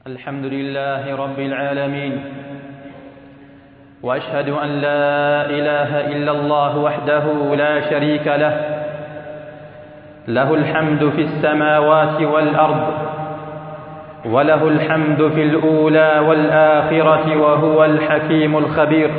الحمد لله رب العالمين، وأشهد أن لا إله إلا الله وحده لا شريك له، له الحمد في السماوات والأرض، وله الحمد في الأولى والآخرة، وهو الحكيم الخبير.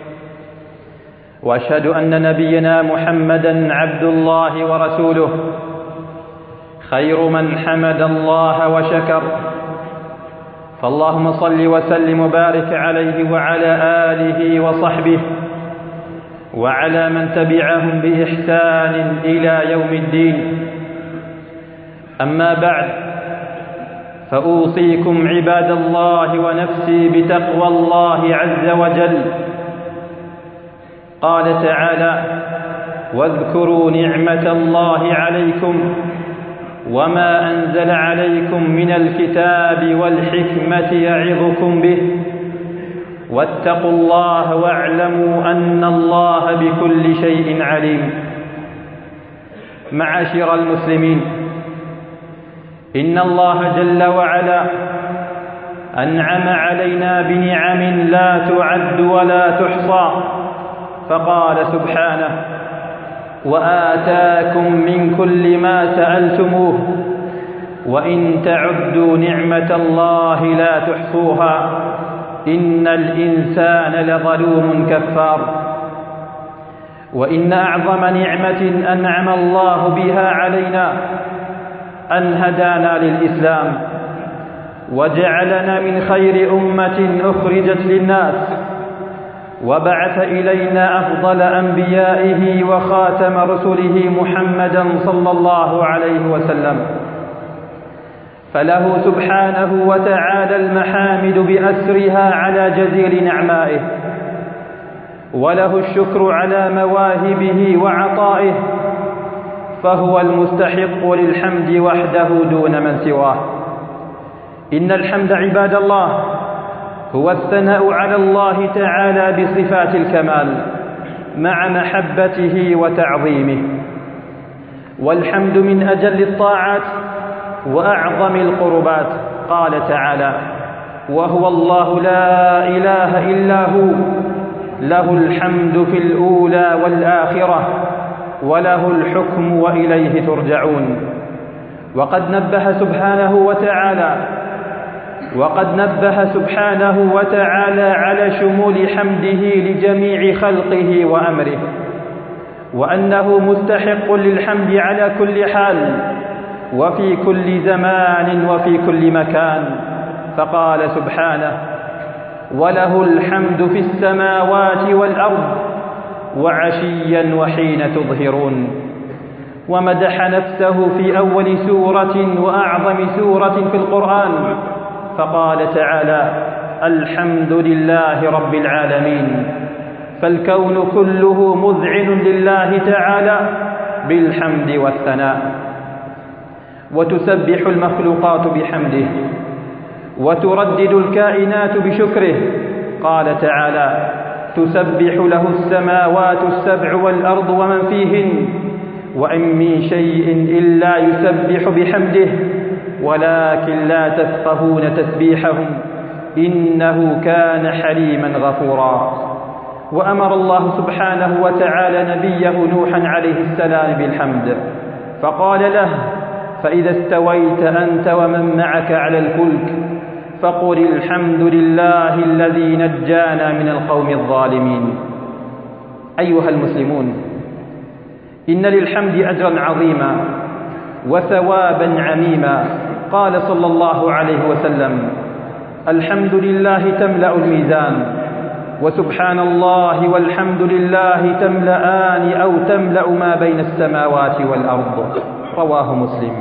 وأشهد أن نبينا محمدًا عبد الله ورسوله، خير من حمد الله وشكر، فاللهم صل وسلم وبارك عليه وعلى آله وصحبه وعلى من تبعهم بإحسان إلى يوم الدين. أما بعد، فأوصيكم عباد الله ونفسي بتقوى الله عز وجل. قال تعالى: واذكروا نعمة الله عليكم وما أنزل عليكم من الكتاب والحكمة يعظكم به، واتقوا الله واعلموا أن الله بكل شيء عليم. معاشر المسلمين، إن الله جل وعلا أنعم علينا بنعم لا تعد ولا تحصى، فقال سبحانه: وآتاكم من كل ما سألتموه وإن تعدوا نعمة الله لا تحصوها إن الإنسان لظلوم كفار. وإن أعظم نعمة أنعم الله بها علينا أن هدانا للإسلام وجعلنا من خير أمة أخرجت للناس، وبعث إلينا أفضل أنبيائه وخاتم رسله محمدًا صلى الله عليه وسلم، فله سبحانه وتعالى المحامد بأسرها على جزيل نعمائه، وله الشكر على مواهبه وعطائه، فهو المستحق للحمد وحده دون من سواه. إن الحمد عباد الله هو الثناء على الله تعالى بصفات الكمال مع محبته وتعظيمه، والحمد من أجل الطاعات وأعظم القربات. قال تعالى: وهو الله لا إله إلا هو، له الحمد في الأولى والآخرة، وله الحكم وإليه ترجعون. وقد نبه سبحانه وتعالى على شمول حمده لجميع خلقه وأمره، وأنه مستحق للحمد على كل حال وفي كل زمان وفي كل مكان. فقال سبحانه: وله الحمد في السماوات والأرض وعشيا وحين تظهرون. ومدح نفسه في أول سورة وأعظم سورة في القرآن، فقال تعالى: الحمد لله رب العالمين. فالكون كله مذعن لله تعالى بالحمد والثناء، وتسبح المخلوقات بحمده، وتردد الكائنات بشكره. قال تعالى: تسبح له السماوات السبع والأرض ومن فيهن وإن من شيء إلا يسبح بحمده ولكن لا تفقهون تسبيحهم إنه كان حليما غفورا. وأمر الله سبحانه وتعالى نبيه نوحا عليه السلام بالحمد، فقال له: فإذا استويت أنت ومن معك على الفلك فقل الحمد لله الذي نجانا من القوم الظالمين. أيها المسلمون، إن للحمد أجرا عظيما وثوابا عميما. قال صلى الله عليه وسلم: الحمد لله تملأ الميزان، وسبحان الله والحمد لله تملأان أو تملأ ما بين السماوات والأرض. رواه مسلم.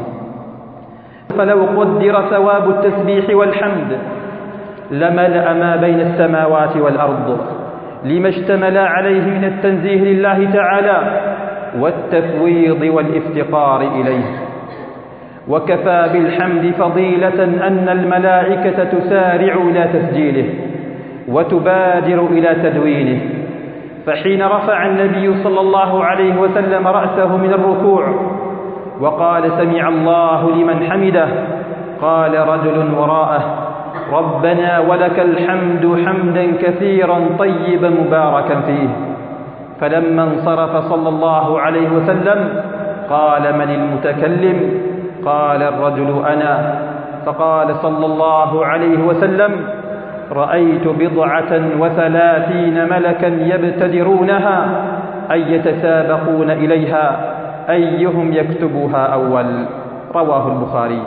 فلو قدر ثواب التسبيح والحمد لملأ ما بين السماوات والأرض لما اشتمل عليه من التنزيه لله تعالى والتفويض والافتقار إليه. وكفى بالحمد فضيلة أن الملائكة تسارع إلى تسجيله وتبادر إلى تدوينه. فحين رفع النبي صلى الله عليه وسلم رأسه من الركوع وقال: سمع الله لمن حمده، قال رجل وراءه: ربنا ولك الحمد حمدا كثيرا طيبا مباركا فيه. فلما انصرف صلى الله عليه وسلم قال: من المتكلم؟ قال الرجل: أنا. فقال صلى الله عليه وسلم: رأيت 37 ملكا يبتدرونها أي يتسابقون إليها أيهم يكتبها أول. رواه البخاري.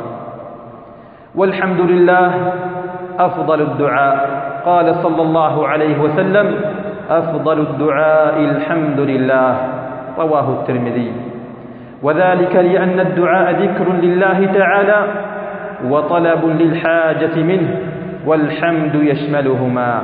والحمد لله أفضل الدعاء. قال صلى الله عليه وسلم: أفضل الدعاء الحمد لله. رواه الترمذي. وذلك لأن الدعاء ذكر لله تعالى وطلب للحاجة منه، والحمد يشملهما.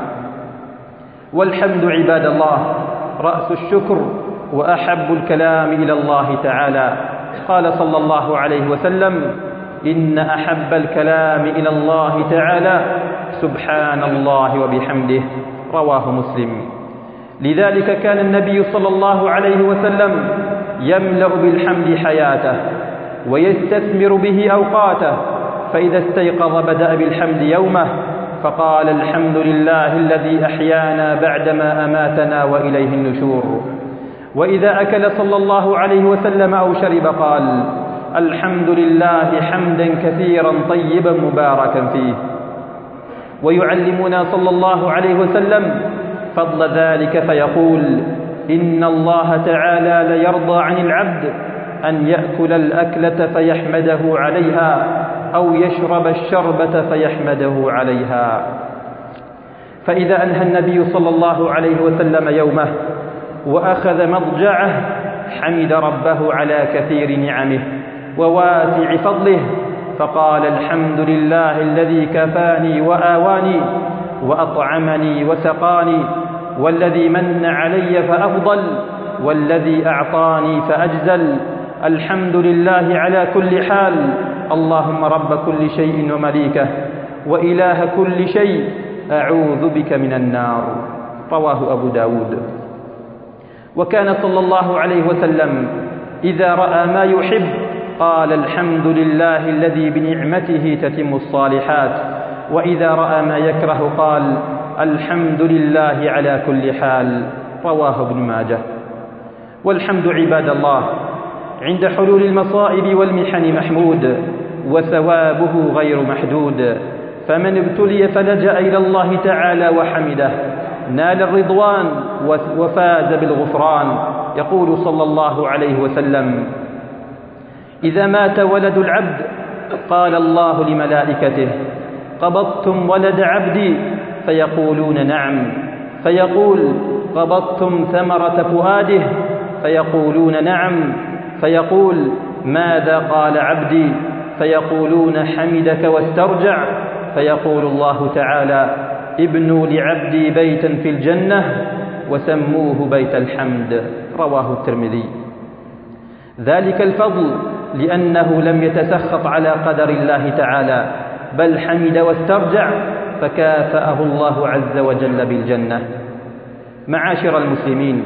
والحمد عباد الله رأس الشكر وأحب الكلام إلى الله تعالى. قال صلى الله عليه وسلم: إن أحب الكلام إلى الله تعالى سبحان الله وبحمده. رواه مسلم. لذلك كان النبي صلى الله عليه وسلم يملأ بالحمد حياته ويستثمر به أوقاته، فإذا استيقظ بدأ بالحمد يومه فقال: الحمد لله الذي أحيانا بعدما أماتنا وإليه النشور. وإذا أكل صلى الله عليه وسلم أو شرب قال: الحمد لله حمدا كثيرا طيبا مباركا فيه. ويعلمنا صلى الله عليه وسلم فضل ذلك فيقول: إن الله تعالى ليرضى عن العبد أن يأكل الأكلة فيحمده عليها أو يشرب الشربة فيحمده عليها. فإذا أنهى النبي صلى الله عليه وسلم يومه وأخذ مضجعه حمد ربه على كثير نعمه وواسع فضله، فقال: الحمد لله الذي كفاني وآواني وأطعمني وسقاني، والذي من علي فأفضل، والذي أعطاني فأجزل. الحمد لله على كل حال، اللهم رب كل شيء ومليكه وإله كل شيء، أعوذ بك من النار. رواه أبو داود. وكان صلى الله عليه وسلم إذا رأى ما يحب قال: الحمد لله الذي بنعمته تتم الصالحات. وإذا رأى ما يكره قال: الحمد لله على كل حال. رواه ابن ماجه. والحمد عباد الله عند حلول المصائب والمحن محمود، وثوابه غير محدود. فمن ابتلي فلجأ إلى الله تعالى وحمده نال الرضوان وفاز بالغفران. يقول صلى الله عليه وسلم: إذا مات ولد العبد قال الله لملائكته: قبضتم ولد عبدي؟ فيقولون: نعم. فيقول: قبضتم ثمرة فؤاده؟ فيقولون: نعم. فيقول: ماذا قال عبدي؟ فيقولون: حمدك واسترجع. فيقول الله تعالى: ابنوا لعبدي بيتا في الجنة وسموه بيت الحمد. رواه الترمذي. ذلك الفضل لأنه لم يتسخط على قدر الله تعالى، بل حمد واسترجع فكافأه الله عز وجل بالجنة. معاشر المسلمين،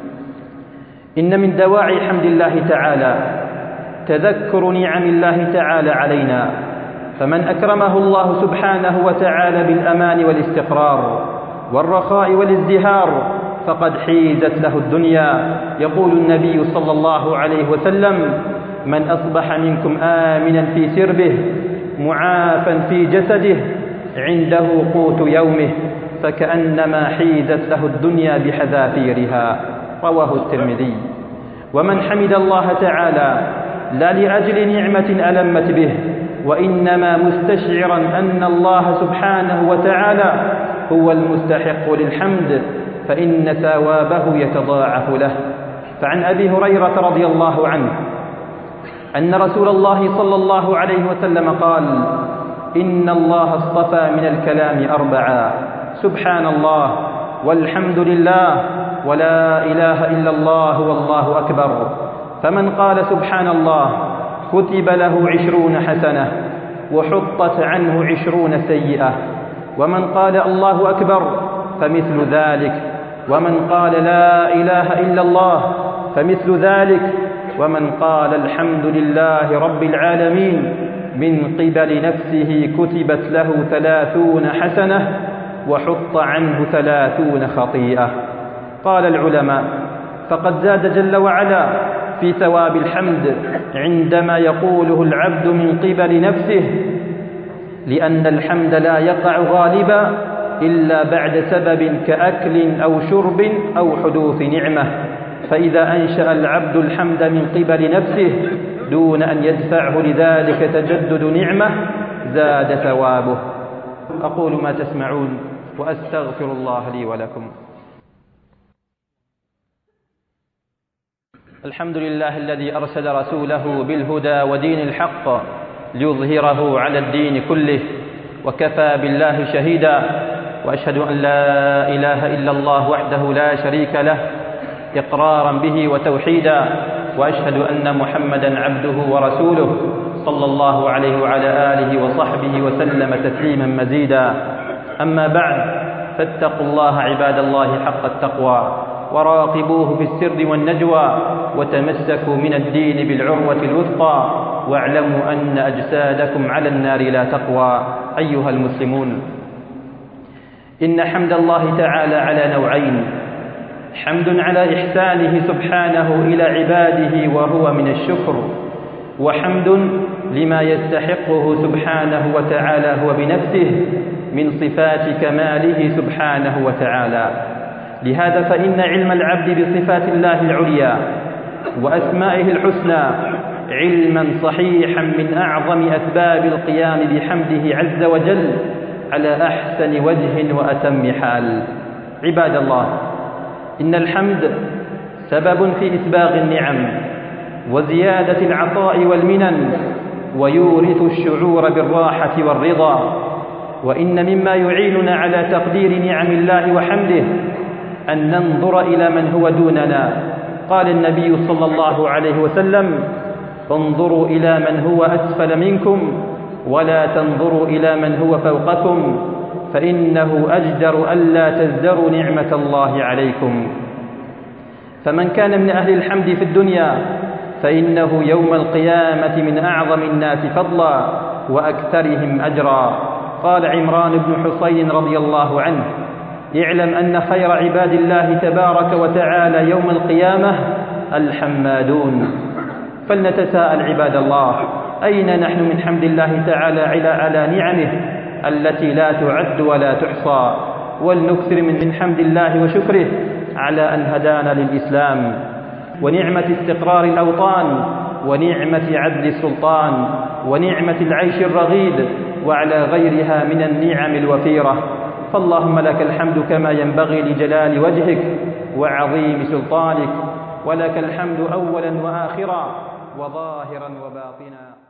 إن من دواعي حمد الله تعالى تذكر نعم الله تعالى علينا، فمن أكرمه الله سبحانه وتعالى بالأمان والاستقرار والرخاء والازدهار فقد حيزت له الدنيا. يقول النبي صلى الله عليه وسلم: من أصبح منكم آمنا في سربه معافا في جسده عنده قوت يومه فكأنما حيزت له الدنيا بحذافيرها. رواه الترمذي. ومن حمد الله تعالى لا لأجل نعمة ألمت به، وإنما مستشعرا أن الله سبحانه وتعالى هو المستحق للحمد، فإن ثوابه يتضاعف له. فعن أبي هريرة رضي الله عنه أن رسول الله صلى الله عليه وسلم قال: إن الله اصطفى من الكلام 4: سبحان الله، والحمد لله، ولا إله إلا الله، والله أكبر. فمن قال سبحان الله كتب له 20 حسنة وحطت عنه 20 سيئة، ومن قال الله أكبر فمثل ذلك، ومن قال لا إله إلا الله فمثل ذلك، ومن قال الحمد لله رب العالمين من قبل نفسه كتبت له 30 حسنة وحط عنه 30 خطيئة. قال العلماء: فقد زاد جل وعلا في ثواب الحمد عندما يقوله العبد من قبل نفسه، لأن الحمد لا يقع غالبا إلا بعد سبب كأكل أو شرب أو حدوث نعمة، فإذا أنشأ العبد الحمد من قبل نفسه دون أن يدفعه لذلك تجدد نعمة زاد ثوابه. أقول ما تسمعون وأستغفر الله لي ولكم. الحمد لله الذي أرسل رسوله بالهدى ودين الحق ليظهره على الدين كله، وكفى بالله شهيدا، وأشهد أن لا إله إلا الله وحده لا شريك له إقرارا به وتوحيدا، وأشهد أن محمدا عبده ورسوله صلى الله عليه وعلى آله وصحبه وسلم تسليما مزيدا. أما بعد، فاتقوا الله عباد الله حق التقوى، وراقبوه في السر والنجوى، وتمسكوا من الدين بالعروة الوثقى، واعلموا أن أجسادكم على النار لا تقوى. أيها المسلمون، إن حمد الله تعالى على نوعين: حمد على إحسانه سبحانه إلى عباده وهو من الشكر، وحمد لما يستحقه سبحانه وتعالى هو بنفسه من صفات كماله سبحانه وتعالى. لهذا فإن علم العبد بصفات الله العليا وأسمائه الحسنى علما صحيحا من أعظم أسباب القيام بحمده عز وجل على أحسن وجه وأتم حال. عباد الله، إن الحمد سبب في إسباغ النعم وزيادة العطاء والمنن، ويورث الشعور بالراحة والرضا. وإن مما يعيننا على تقدير نعم الله وحمده أن ننظر إلى من هو دوننا. قال النبي صلى الله عليه وسلم: انظروا إلى من هو أسفل منكم ولا تنظروا إلى من هو فوقكم، فإنه أجدر ألا تزدروا نعمة الله عليكم. فمن كان من أهل الحمد في الدنيا فإنه يوم القيامة من أعظم الناس فضلا وأكثرهم أجرا. قال عمران بن حصين رضي الله عنه: اعلم أن خير عباد الله تبارك وتعالى يوم القيامة الحمادون. فلنتساءل عباد الله: أين نحن من حمد الله تعالى على نعمه التي لا تعد ولا تحصى؟ ولنكثر من حمد الله وشكره على أن هدانا للإسلام، ونعمة استقرار الأوطان، ونعمة عدل السلطان، ونعمة العيش الرغيد، وعلى غيرها من النعم الوفيرة. فاللهم لك الحمد كما ينبغي لجلال وجهك وعظيم سلطانك، ولك الحمد أولا وآخرا وظاهرا وباطنا.